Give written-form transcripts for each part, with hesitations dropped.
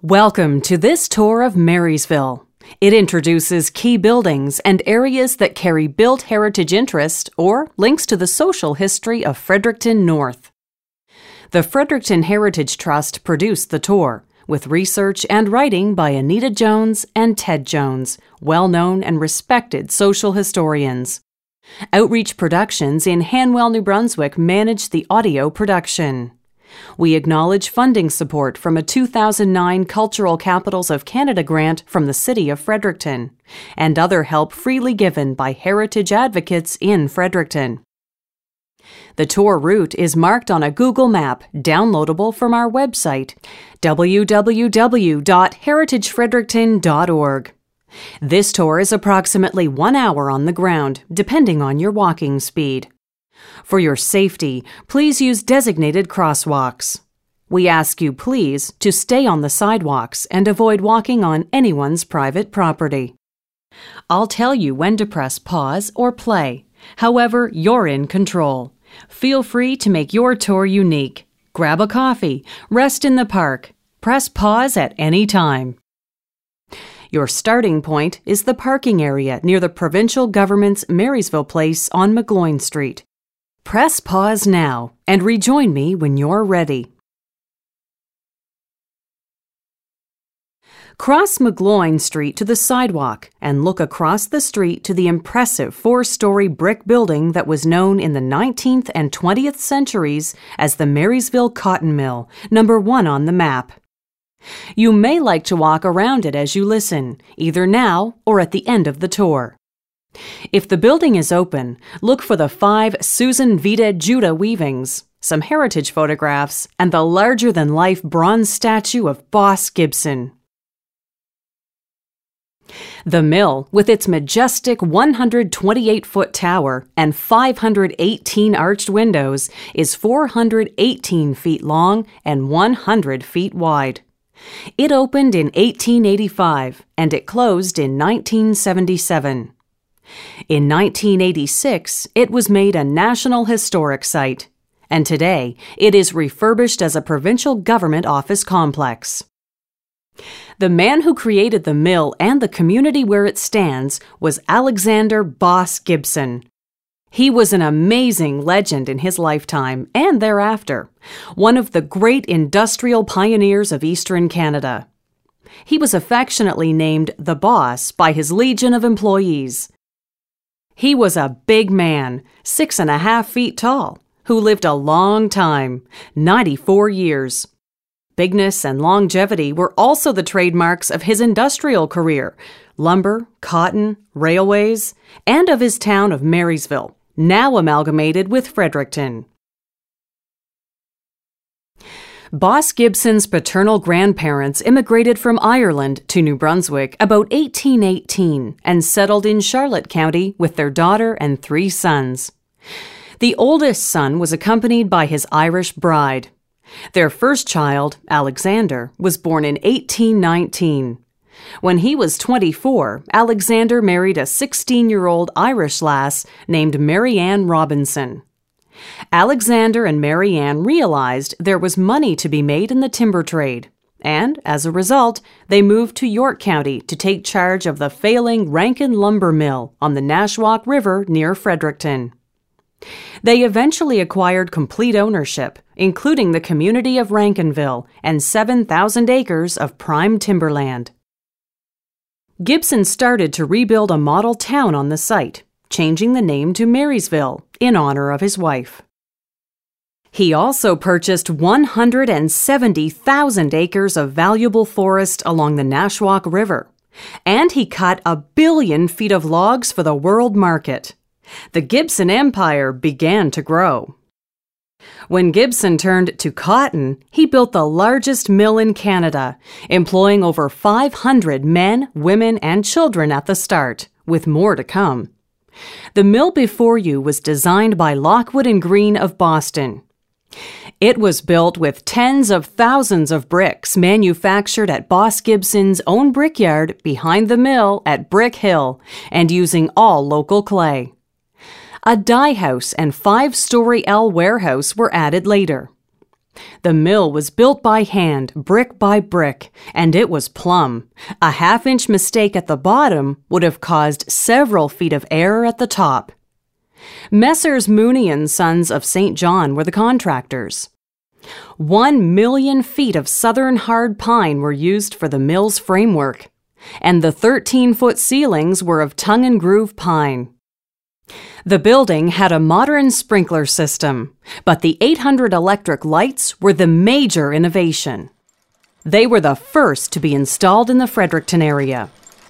Welcome to this tour of Marysville. It introduces key buildings and areas that carry built heritage interest or links to the social history of Fredericton North. The Fredericton Heritage Trust produced the tour, with research and writing by Anita Jones and Ted Jones, well-known and respected social historians. Outreach Productions in Hanwell, New Brunswick managed the audio production. We acknowledge funding support from a 2009 Cultural Capitals of Canada grant from the City of Fredericton, and other help freely given by heritage advocates in Fredericton. The tour route is marked on a Google map downloadable from our website, www.heritagefredericton.org. This tour is approximately 1 hour on the ground, depending on your walking speed. For your safety, please use designated crosswalks. We ask you please to stay on the sidewalks and avoid walking on anyone's private property. I'll tell you when to press pause or play. However, you're in control. Feel free to make your tour unique. Grab a coffee, rest in the park, press pause at any time. Your starting point is the parking area near the provincial government's Marysville Place on McGloin Street. Press pause now and rejoin me when you're ready. Cross McGloin Street to the sidewalk and look across the street to the impressive 4-story brick building that was known in the 19th and 20th centuries as the Marysville Cotton Mill, number 1 on the map. You may like to walk around it as you listen, either now or at the end of the tour. If the building is open, look for the 5 Susan Vida Judah weavings, some heritage photographs, and the larger-than-life bronze statue of Boss Gibson. The mill, with its majestic 128-foot tower and 518 arched windows, is 418 feet long and 100 feet wide. It opened in 1885, and it closed in 1977. In 1986, it was made a National Historic Site, and today it is refurbished as a provincial government office complex. The man who created the mill and the community where it stands was Alexander Boss Gibson. He was an amazing legend in his lifetime and thereafter, one of the great industrial pioneers of Eastern Canada. He was affectionately named the Boss by his legion of employees. He was a big man, 6.5 feet tall, who lived a long time, 94 years. Bigness and longevity were also the trademarks of his industrial career, lumber, cotton, railways, and of his town of Marysville, now amalgamated with Fredericton. Boss Gibson's paternal grandparents immigrated from Ireland to New Brunswick about 1818 and settled in Charlotte County with their daughter and 3 sons. The oldest son was accompanied by his Irish bride. Their first child, Alexander, was born in 1819. When he was 24, Alexander married a 16-year-old Irish lass named Mary Ann Robinson. Alexander and Mary Ann realized there was money to be made in the timber trade, and, as a result, they moved to York County to take charge of the failing Rankin Lumber Mill on the Nashwauk River near Fredericton. They eventually acquired complete ownership, including the community of Rankinville and 7,000 acres of prime timberland. Gibson started to rebuild a model town on the site, changing the name to Marysville in honor of his wife. He also purchased 170,000 acres of valuable forest along the Nashwauk River, and he cut 1 billion feet of logs for the world market. The Gibson Empire began to grow. When Gibson turned to cotton, he built the largest mill in Canada, employing over 500 men, women, and children at the start, with more to come. The mill before you was designed by Lockwood and Green of Boston. It was built with tens of thousands of bricks manufactured at Boss Gibson's own brickyard behind the mill at Brick Hill and using all local clay. A dye house and 5-story L warehouse were added later. The mill was built by hand, brick by brick, and it was plumb. A half-inch mistake at the bottom would have caused several feet of error at the top. Messrs. Mooney and Sons of St. John were the contractors. 1 million feet of southern hard pine were used for the mill's framework, and the 13-foot ceilings were of tongue and groove pine. The building had a modern sprinkler system, but the 800 electric lights were the major innovation. They were the first to be installed in the Fredericton area.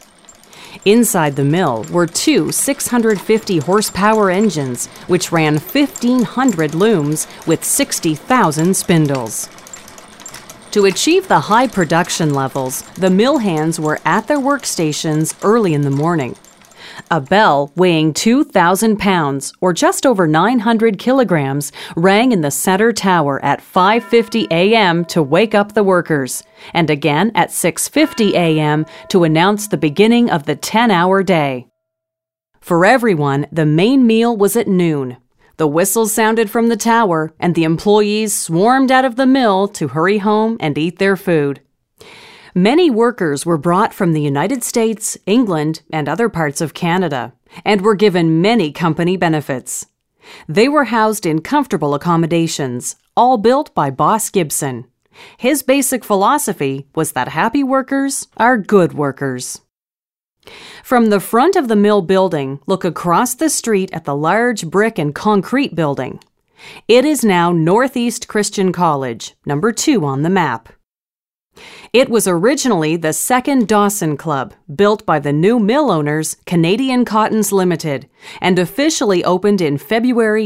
Inside the mill were two 650-horsepower engines, which ran 1,500 looms with 60,000 spindles. To achieve the high production levels, the mill hands were at their workstations early in the morning. A bell weighing 2,000 pounds, or just over 900 kilograms, rang in the center tower at 5:50 a.m. to wake up the workers, and again at 6:50 a.m. to announce the beginning of the 10-hour day. For everyone, the main meal was at noon. The whistles sounded from the tower, and the employees swarmed out of the mill to hurry home and eat their food. Many workers were brought from the United States, England, and other parts of Canada, and were given many company benefits. They were housed in comfortable accommodations, all built by Boss Gibson. His basic philosophy was that happy workers are good workers. From the front of the mill building, look across the street at the large brick and concrete building. It is now Northeast Christian College, number 2 on the map. It was originally the second Dawson Club, built by the new mill owners, Canadian Cottons Limited, and officially opened in February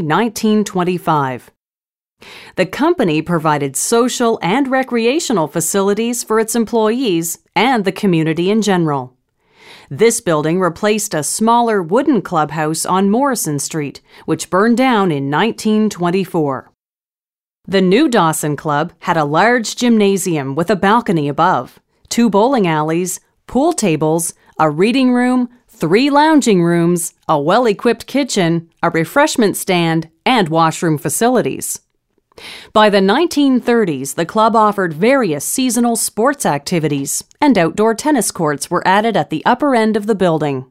1925. The company provided social and recreational facilities for its employees and the community in general. This building replaced a smaller wooden clubhouse on Morrison Street, which burned down in 1924. The new Dawson Club had a large gymnasium with a balcony above, 2 bowling alleys, pool tables, a reading room, 3 lounging rooms, a well-equipped kitchen, a refreshment stand, and washroom facilities. By the 1930s, the club offered various seasonal sports activities, and outdoor tennis courts were added at the upper end of the building.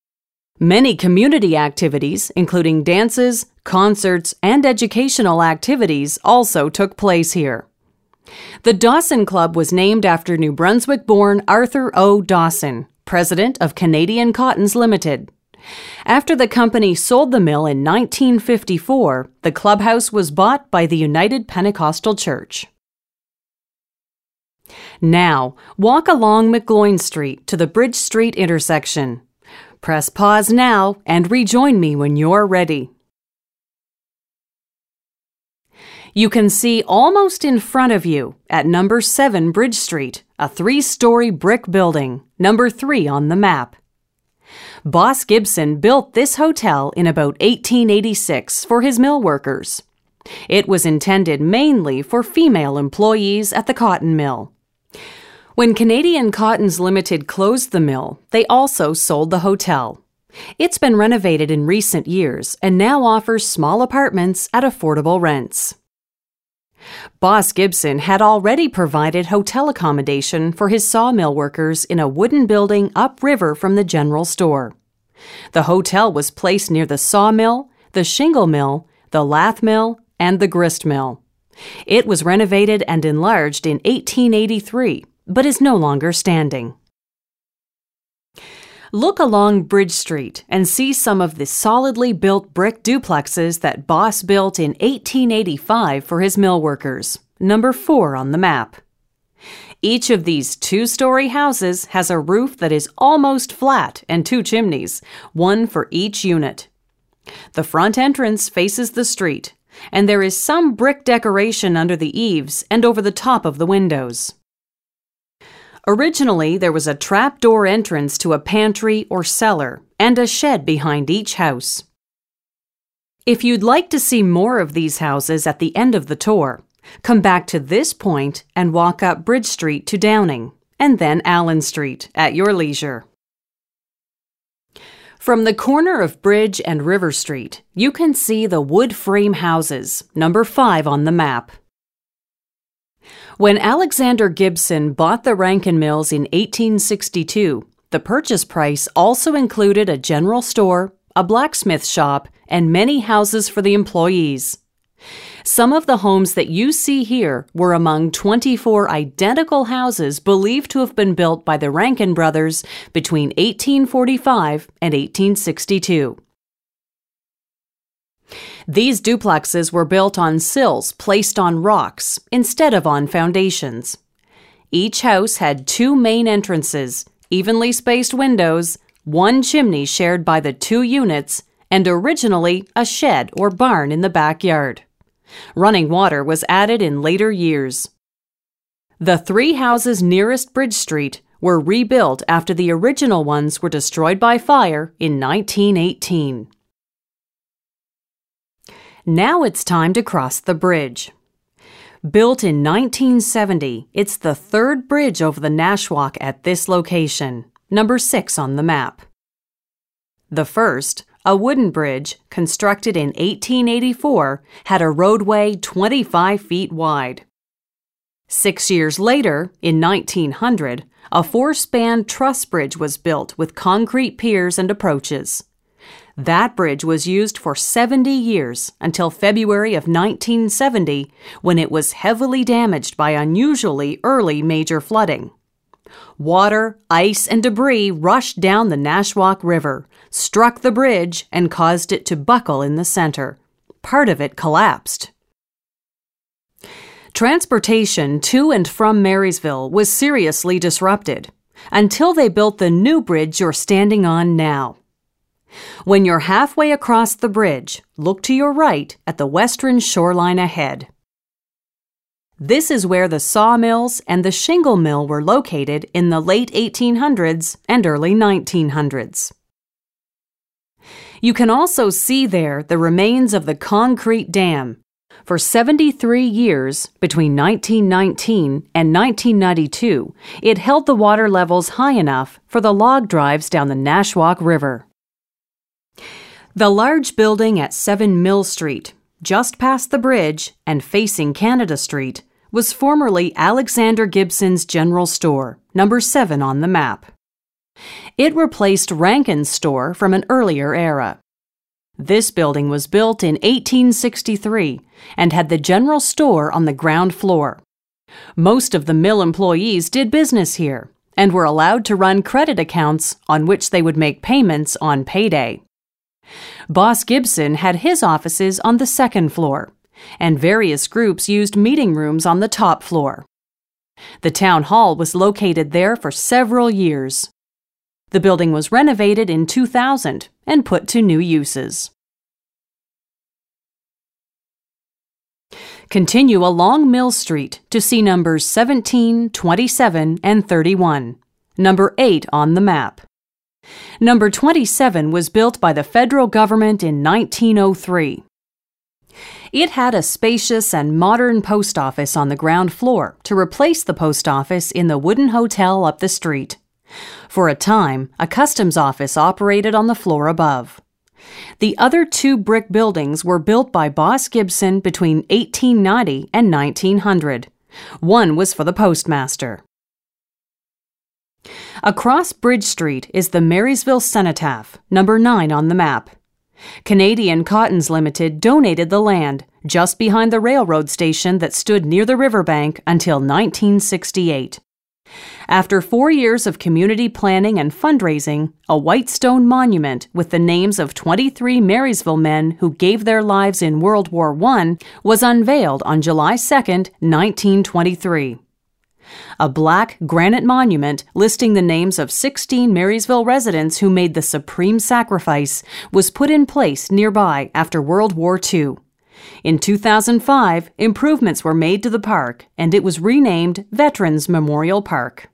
Many community activities, including dances, concerts, and educational activities, also took place here. The Dawson Club was named after New Brunswick-born Arthur O. Dawson, president of Canadian Cottons Limited. After the company sold the mill in 1954, the clubhouse was bought by the United Pentecostal Church. Now, walk along McGloin Street to the Bridge Street intersection. Press pause now and rejoin me when you're ready. You can see almost in front of you, at number 7 Bridge Street, a 3-story brick building, number 3 on the map. Boss Gibson built this hotel in about 1886 for his mill workers. It was intended mainly for female employees at the cotton mill. When Canadian Cottons Limited closed the mill, they also sold the hotel. It's been renovated in recent years and now offers small apartments at affordable rents. Boss Gibson had already provided hotel accommodation for his sawmill workers in a wooden building upriver from the general store. The hotel was placed near the sawmill, the shingle mill, the lath mill, and the grist mill. It was renovated and enlarged in 1883, but is no longer standing. Look along Bridge Street and see some of the solidly built brick duplexes that Boss built in 1885 for his mill workers, number 4 on the map. Each of these 2-story houses has a roof that is almost flat and 2 chimneys, one for each unit. The front entrance faces the street, and there is some brick decoration under the eaves and over the top of the windows. Originally, there was a trap-door entrance to a pantry or cellar and a shed behind each house. If you'd like to see more of these houses at the end of the tour, come back to this point and walk up Bridge Street to Downing, and then Allen Street at your leisure. From the corner of Bridge and River Street, you can see the wood frame houses, number 5 on the map. When Alexander Gibson bought the Rankin Mills in 1862, the purchase price also included a general store, a blacksmith shop, and many houses for the employees. Some of the homes that you see here were among 24 identical houses believed to have been built by the Rankin brothers between 1845 and 1862. These duplexes were built on sills placed on rocks instead of on foundations. Each house had 2 main entrances, evenly spaced windows, 1 chimney shared by the 2 units, and originally a shed or barn in the backyard. Running water was added in later years. The 3 houses nearest Bridge Street were rebuilt after the original ones were destroyed by fire in 1918. Now it's time to cross the bridge. Built in 1970, it's the 3rd bridge over the Nashwauk at this location, number 6 on the map. The first, a wooden bridge constructed in 1884, had a roadway 25 feet wide. 6 years later, in 1900, a 4-span truss bridge was built with concrete piers and approaches. That bridge was used for 70 years until February of 1970, when it was heavily damaged by unusually early major flooding. Water, ice, and debris rushed down the Nashwauk River, struck the bridge, and caused it to buckle in the center. Part of it collapsed. Transportation to and from Marysville was seriously disrupted until they built the new bridge you're standing on now. When you're halfway across the bridge, look to your right at the western shoreline ahead. This is where the sawmills and the shingle mill were located in the late 1800s and early 1900s. You can also see there the remains of the concrete dam. For 73 years, between 1919 and 1992, it held the water levels high enough for the log drives down the Nashwauk River. The large building at 7 Mill Street, just past the bridge and facing Canada Street, was formerly Alexander Gibson's General Store, number 7 on the map. It replaced Rankin's store from an earlier era. This building was built in 1863 and had the general store on the ground floor. Most of the mill employees did business here and were allowed to run credit accounts on which they would make payments on payday. Boss Gibson had his offices on the 2nd floor, and various groups used meeting rooms on the top floor. The town hall was located there for several years. The building was renovated in 2000 and put to new uses. Continue along Mill Street to see numbers 17, 27, and 31, number 8 on the map. Number 27 was built by the federal government in 1903. It had a spacious and modern post office on the ground floor to replace the post office in the wooden hotel up the street. For a time, a customs office operated on the floor above. The other 2 brick buildings were built by Boss Gibson between 1890 and 1900. One was for the postmaster. Across Bridge Street is the Marysville Cenotaph, number 9 on the map. Canadian Cottons Limited donated the land just behind the railroad station that stood near the riverbank until 1968. After 4 years of community planning and fundraising, a white stone monument with the names of 23 Marysville men who gave their lives in World War I was unveiled on July 2, 1923. A black granite monument listing the names of 16 Marysville residents who made the supreme sacrifice was put in place nearby after World War II. In 2005, improvements were made to the park, and it was renamed Veterans Memorial Park.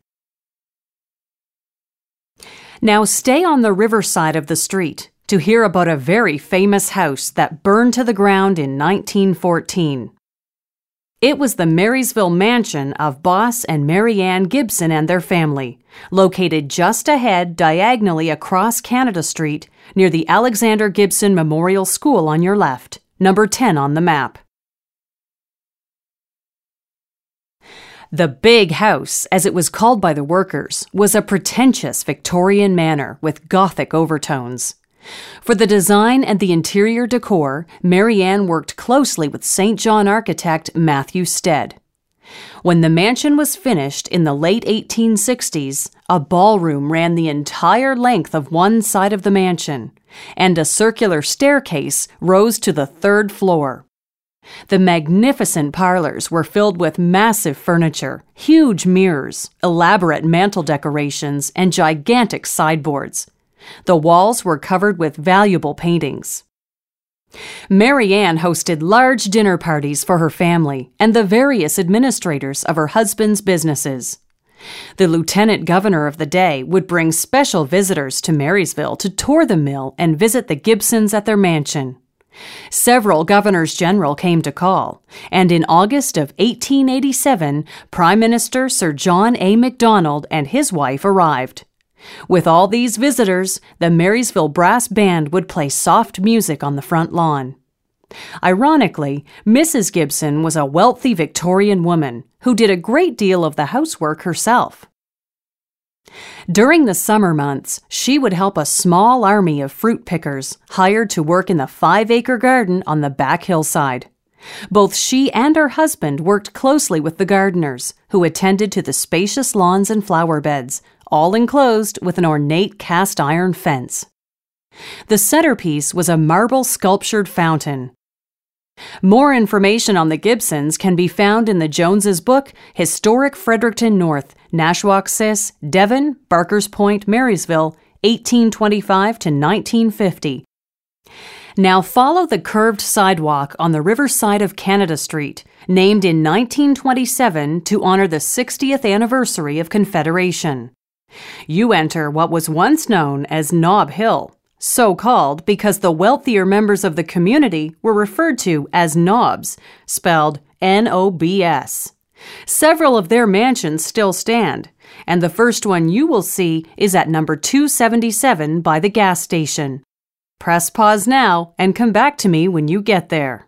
Now stay on the riverside of the street to hear about a very famous house that burned to the ground in 1914. It was the Marysville mansion of Boss and Mary Ann Gibson and their family, located just ahead diagonally across Canada Street near the Alexander Gibson Memorial School on your left, number 10 on the map. The Big House, as it was called by the workers, was a pretentious Victorian manor with Gothic overtones. For the design and the interior decor, Mary Ann worked closely with St. John architect Matthew Stead. When the mansion was finished in the late 1860s, a ballroom ran the entire length of one side of the mansion, and a circular staircase rose to the third floor. The magnificent parlors were filled with massive furniture, huge mirrors, elaborate mantel decorations, and gigantic sideboards. The walls were covered with valuable paintings. Mary Ann hosted large dinner parties for her family and the various administrators of her husband's businesses. The lieutenant governor of the day would bring special visitors to Marysville to tour the mill and visit the Gibsons at their mansion. Several governors general came to call, and in August of 1887, Prime Minister Sir John A. Macdonald and his wife arrived. With all these visitors, the Marysville Brass Band would play soft music on the front lawn. Ironically, Mrs. Gibson was a wealthy Victorian woman who did a great deal of the housework herself. During the summer months, she would help a small army of fruit pickers hired to work in the 5-acre garden on the back hillside. Both she and her husband worked closely with the gardeners, who attended to the spacious lawns and flower beds, all enclosed with an ornate cast-iron fence. The centerpiece was a marble sculptured fountain. More information on the Gibsons can be found in the Joneses' book, Historic Fredericton North, Nashwaaksis, Devon, Barker's Point, Marysville, 1825 to 1950. Now follow the curved sidewalk on the riverside of Canada Street, named in 1927 to honor the 60th anniversary of Confederation. You enter what was once known as Nob Hill, so called because the wealthier members of the community were referred to as Nobs, spelled N-O-B-S. Several of their mansions still stand, and the first one you will see is at number 277 by the gas station. Press pause now and come back to me when you get there.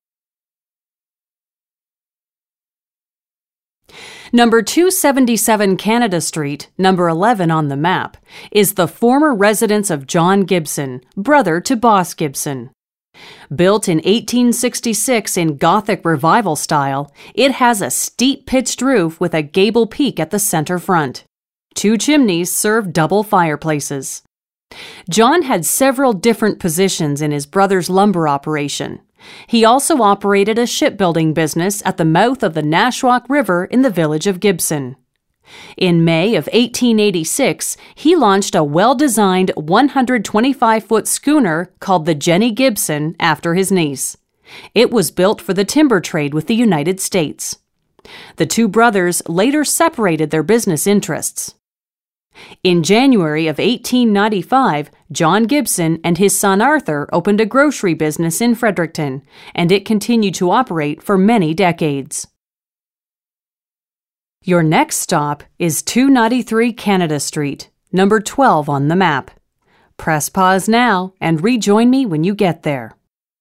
Number 277 Canada Street, number 11 on the map, is the former residence of John Gibson, brother to Boss Gibson. Built in 1866 in Gothic Revival style, it has a steep pitched roof with a gable peak at the center front. 2 chimneys serve double fireplaces. John had several different positions in his brother's lumber operation. He also operated a shipbuilding business at the mouth of the Nashwaak River in the village of Gibson. In May of 1886, he launched a well-designed 125-foot schooner called the Jenny Gibson after his niece. It was built for the timber trade with the United States. The 2 brothers later separated their business interests. In January of 1895, John Gibson and his son Arthur opened a grocery business in Fredericton, and it continued to operate for many decades. Your next stop is 293 Canada Street, number 12 on the map. Press pause now and rejoin me when you get there.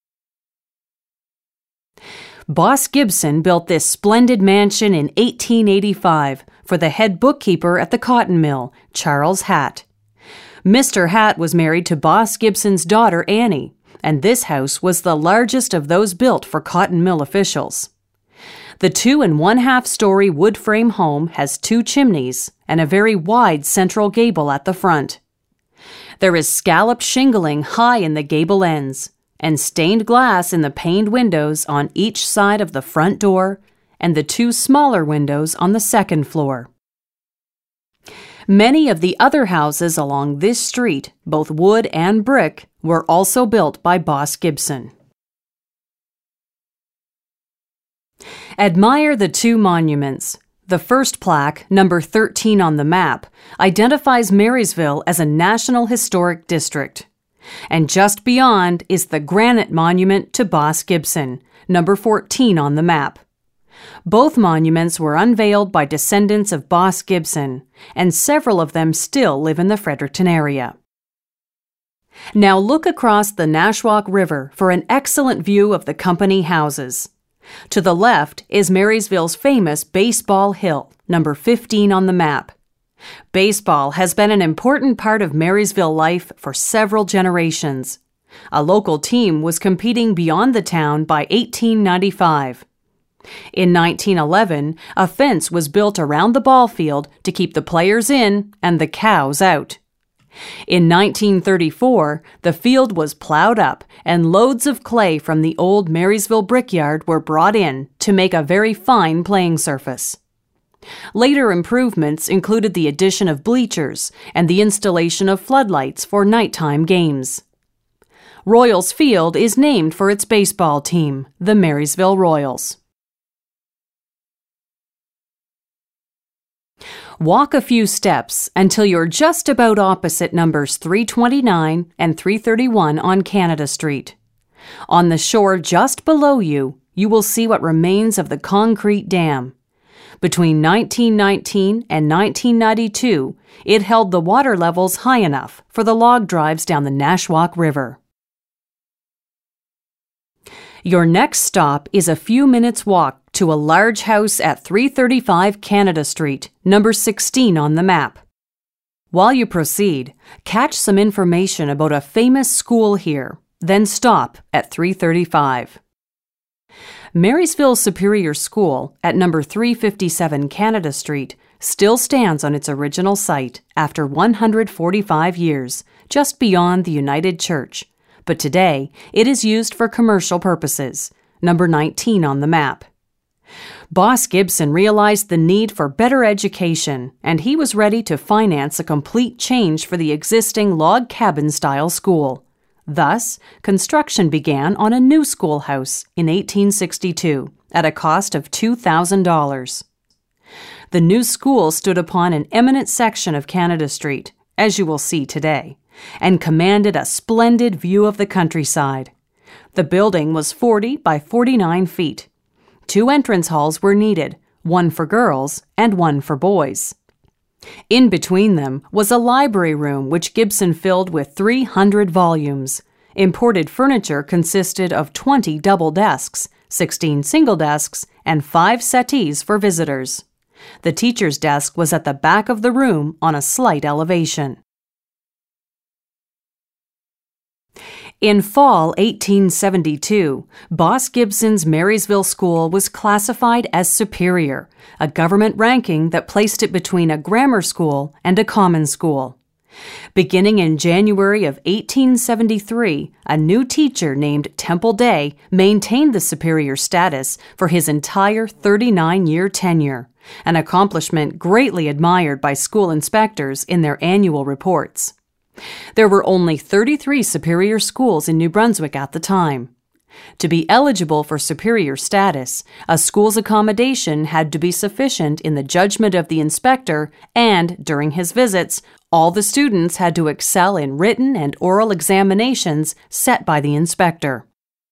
Boss Gibson built this splendid mansion in 1885 for the head bookkeeper at the cotton mill, Charles Hatt. Mr. Hatt was married to Boss Gibson's daughter, Annie, and this house was the largest of those built for cotton mill officials. The 2 1/2-story wood frame home has 2 chimneys and a very wide central gable at the front. There is scalloped shingling high in the gable ends, and stained glass in the paned windows on each side of the front door and the 2 smaller windows on the second floor. Many of the other houses along this street, both wood and brick, were also built by Boss Gibson. Admire the 2 monuments. The first plaque, number 13 on the map, identifies Marysville as a National Historic District. And just beyond is the granite monument to Boss Gibson, number 14 on the map. Both monuments were unveiled by descendants of Boss Gibson, and several of them still live in the Fredericton area. Now look across the Nashwaak River for an excellent view of the company houses. To the left is Marysville's famous Baseball Hill, number 15 on the map. Baseball has been an important part of Marysville life for several generations. A local team was competing beyond the town by 1895. In 1911, a fence was built around the ball field to keep the players in and the cows out. In 1934, the field was plowed up and loads of clay from the old Marysville brickyard were brought in to make a very fine playing surface. Later improvements included the addition of bleachers and the installation of floodlights for nighttime games. Royals Field is named for its baseball team, the Marysville Royals. Walk a few steps until you're just about opposite numbers 329 and 331 on Canada Street. On the shore just below you, you will see what remains of the concrete dam. Between 1919 and 1992, it held the water levels high enough for the log drives down the Nashwauk River. Your next stop is a few minutes' walk to a large house at 335 Canada Street, number 16 on the map. While you proceed, catch some information about a famous school here, then stop at 335. Marysville Superior School at number 357 Canada Street still stands on its original site after 145 years, just beyond the United Church, but today it is used for commercial purposes, number 19 on the map. Boss Gibson realized the need for better education, and he was ready to finance a complete change for the existing log cabin-style school. Thus, construction began on a new schoolhouse in 1862 at a cost of $2,000. The new school stood upon an eminent section of Canada Street, as you will see today, and commanded a splendid view of the countryside. The building was 40 by 49 feet. 2 entrance halls were needed, one for girls and one for boys. In between them was a library room which Gibson filled with 300 volumes. Imported furniture consisted of 20 double desks, 16 single desks, and 5 settees for visitors. The teacher's desk was at the back of the room on a slight elevation. In fall 1872, Boss Gibson's Marysville School was classified as superior, a government ranking that placed it between a grammar school and a common school. Beginning in January of 1873, a new teacher named Temple Day maintained the superior status for his entire 39-year tenure, an accomplishment greatly admired by school inspectors in their annual reports. There were only 33 superior schools in New Brunswick at the time. To be eligible for superior status, a school's accommodation had to be sufficient in the judgment of the inspector, and, during his visits, all the students had to excel in written and oral examinations set by the inspector.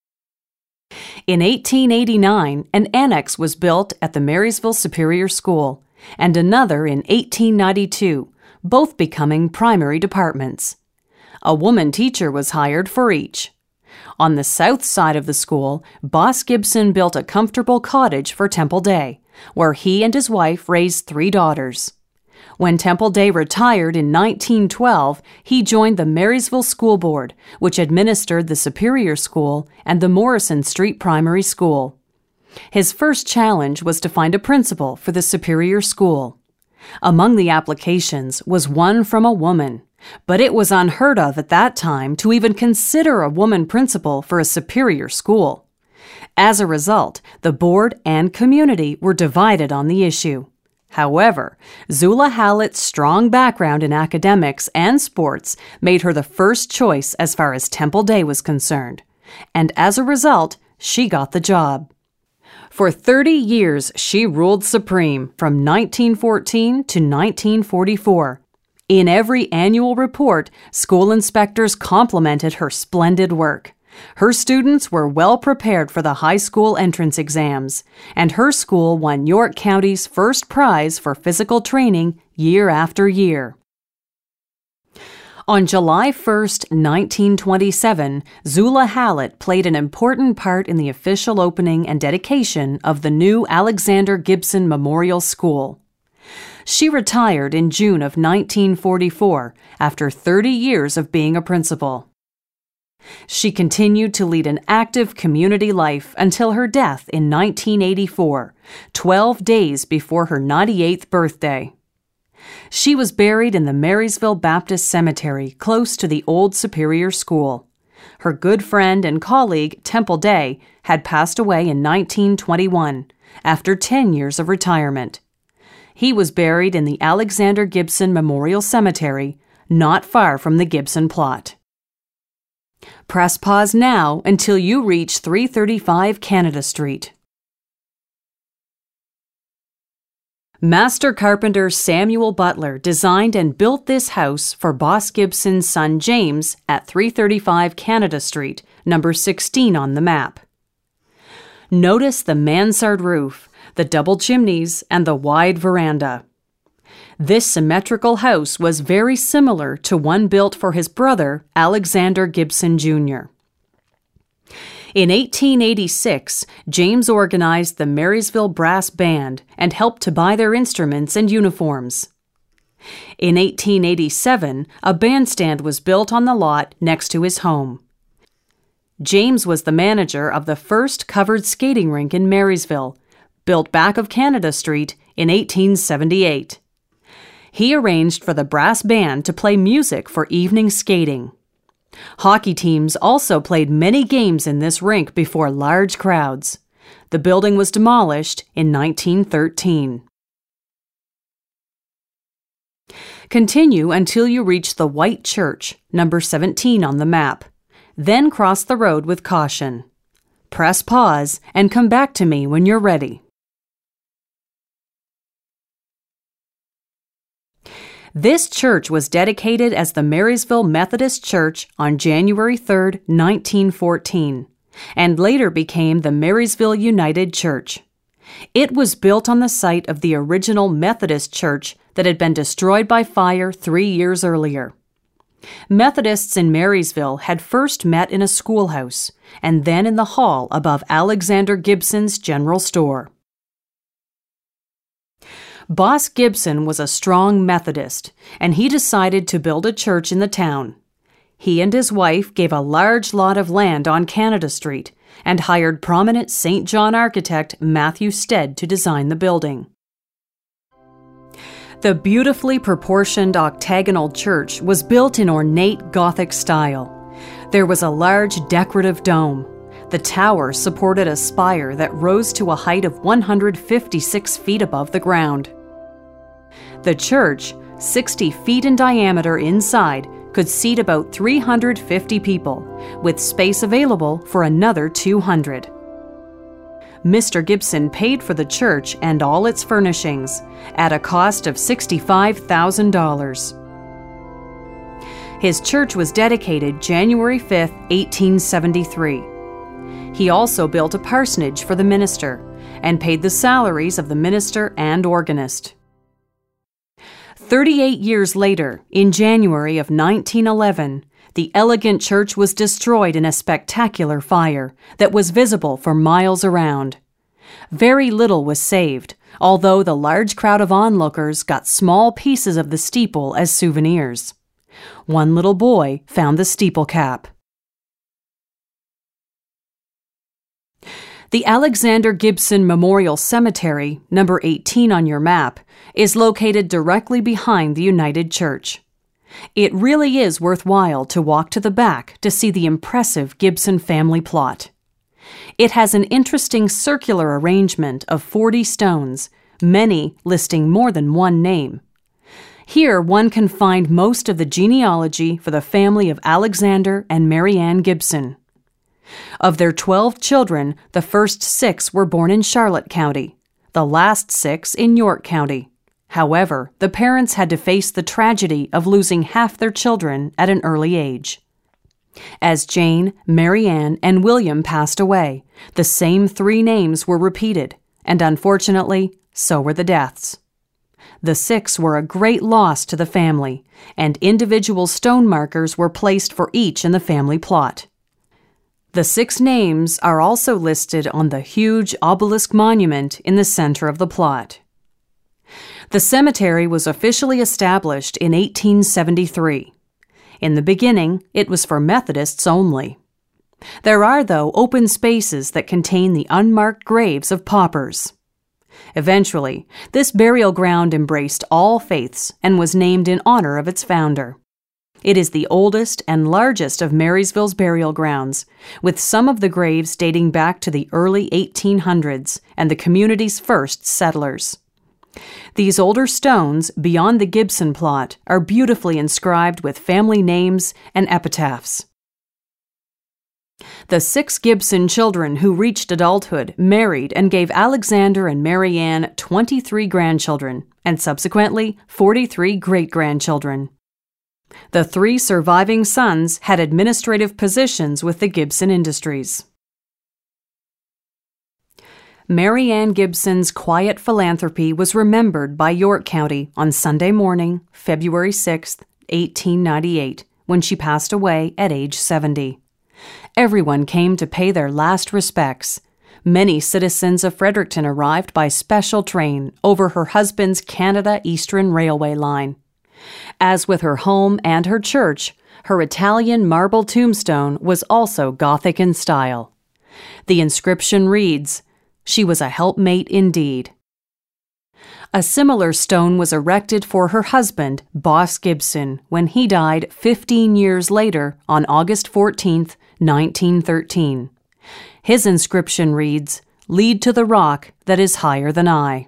In 1889, an annex was built at the Marysville Superior School, and another in 1892, both becoming primary departments. A woman teacher was hired for each. On the south side of the school, Boss Gibson built a comfortable cottage for Temple Day, where he and his wife raised 3 daughters. When Temple Day retired in 1912, he joined the Marysville School Board, which administered the Superior School and the Morrison Street Primary School. His first challenge was to find a principal for the Superior School. Among the applications was one from a woman, but it was unheard of at that time to even consider a woman principal for a superior school. As a result, the board and community were divided on the issue. However, Zula Hallett's strong background in academics and sports made her the first choice as far as Temple Day was concerned, and as a result, she got the job. For 30 years, she ruled supreme from 1914 to 1944. In every annual report, school inspectors complimented her splendid work. Her students were well prepared for the high school entrance exams, and her school won York County's first prize for physical training year after year. On July 1st, 1927, Zula Hallett played an important part in the official opening and dedication of the new Alexander Gibson Memorial School. She retired in June of 1944 after 30 years of being a principal. She continued to lead an active community life until her death in 1984, 12 days before her 98th birthday. She was buried in the Marysville Baptist Cemetery close to the old Superior School. Her good friend and colleague, Temple Day, had passed away in 1921, after 10 years of retirement. He was buried in the Alexander Gibson Memorial Cemetery, not far from the Gibson plot. Press pause now until you reach 335 Canada Street. Master carpenter Samuel Butler designed and built this house for Boss Gibson's son James at 335 Canada Street, number 16 on the map. Notice the mansard roof, the double chimneys, and the wide veranda. This symmetrical house was very similar to one built for his brother, Alexander Gibson, Jr. In 1886, James organized the Marysville Brass Band and helped to buy their instruments and uniforms. In 1887, a bandstand was built on the lot next to his home. James was the manager of the first covered skating rink in Marysville, built back of Canada Street in 1878. He arranged for the brass band to play music for evening skating. Hockey teams also played many games in this rink before large crowds. The building was demolished in 1913. Continue until you reach the White Church, number 17 on the map. Then cross the road with caution. Press pause and come back to me when you're ready. This church was dedicated as the Marysville Methodist Church on January 3, 1914, and later became the Marysville United Church. It was built on the site of the original Methodist church that had been destroyed by fire 3 years earlier. Methodists in Marysville had first met in a schoolhouse and then in the hall above Alexander Gibson's general store. Boss Gibson was a strong Methodist, and he decided to build a church in the town. He and his wife gave a large lot of land on Canada Street and hired prominent St. John architect Matthew Stead to design the building. The beautifully proportioned octagonal church was built in ornate Gothic style. There was a large decorative dome. The tower supported a spire that rose to a height of 156 feet above the ground. The church, 60 feet in diameter inside, could seat about 350 people, with space available for another 200. Mr. Gibson paid for the church and all its furnishings at a cost of $65,000. His church was dedicated January 5, 1873. He also built a parsonage for the minister and paid the salaries of the minister and organist. 38 years later, in January of 1911, the elegant church was destroyed in a spectacular fire that was visible for miles around. Very little was saved, although the large crowd of onlookers got small pieces of the steeple as souvenirs. One little boy found the steeple cap. The Alexander Gibson Memorial Cemetery, number 18 on your map, is located directly behind the United Church. It really is worthwhile to walk to the back to see the impressive Gibson family plot. It has an interesting circular arrangement of 40 stones, many listing more than one name. Here one can find most of the genealogy for the family of Alexander and Mary Ann Gibson. Of their 12 children, the first 6 were born in Charlotte County, the last 6 in York County. However, the parents had to face the tragedy of losing half their children at an early age. As Jane, Mary Ann, and William passed away, the same 3 names were repeated, and unfortunately, so were the deaths. The 6 were a great loss to the family, and individual stone markers were placed for each in the family plot. The 6 names are also listed on the huge obelisk monument in the center of the plot. The cemetery was officially established in 1873. In the beginning, it was for Methodists only. There are, though, open spaces that contain the unmarked graves of paupers. Eventually, this burial ground embraced all faiths and was named in honor of its founder. It is the oldest and largest of Marysville's burial grounds, with some of the graves dating back to the early 1800s and the community's first settlers. These older stones, beyond the Gibson plot, are beautifully inscribed with family names and epitaphs. The 6 Gibson children who reached adulthood married and gave Alexander and Mary Ann 23 grandchildren, and subsequently 43 great-grandchildren. The 3 surviving sons had administrative positions with the Gibson Industries. Mary Ann Gibson's quiet philanthropy was remembered by York County on Sunday morning, February 6, 1898, when she passed away at age 70. Everyone came to pay their last respects. Many citizens of Fredericton arrived by special train over her husband's Canada Eastern Railway line. As with her home and her church, her Italian marble tombstone was also Gothic in style. The inscription reads, "She was a helpmate indeed." A similar stone was erected for her husband, Boss Gibson, when he died 15 years later on August 14, 1913. His inscription reads, "Lead to the rock that is higher than I."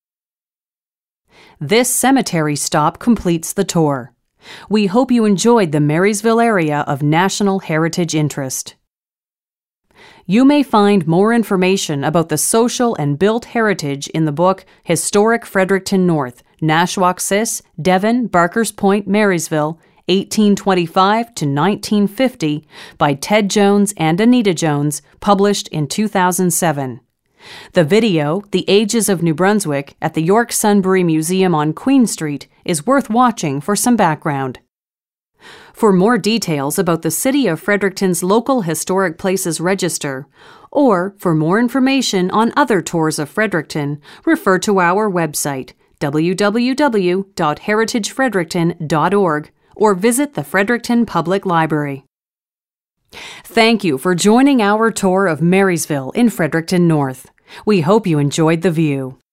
This cemetery stop completes the tour. We hope you enjoyed the Marysville area of national heritage interest. You may find more information about the social and built heritage in the book Historic Fredericton North, Nashwaaksis, Devon, Barkers Point, Marysville, 1825 to 1950 by Ted Jones and Anita Jones, published in 2007. The video, The Ages of New Brunswick, at the York Sunbury Museum on Queen Street, is worth watching for some background. For more details about the City of Fredericton's local historic places register, or for more information on other tours of Fredericton, refer to our website, www.heritagefredericton.org, or visit the Fredericton Public Library. Thank you for joining our tour of Marysville in Fredericton North. We hope you enjoyed the view.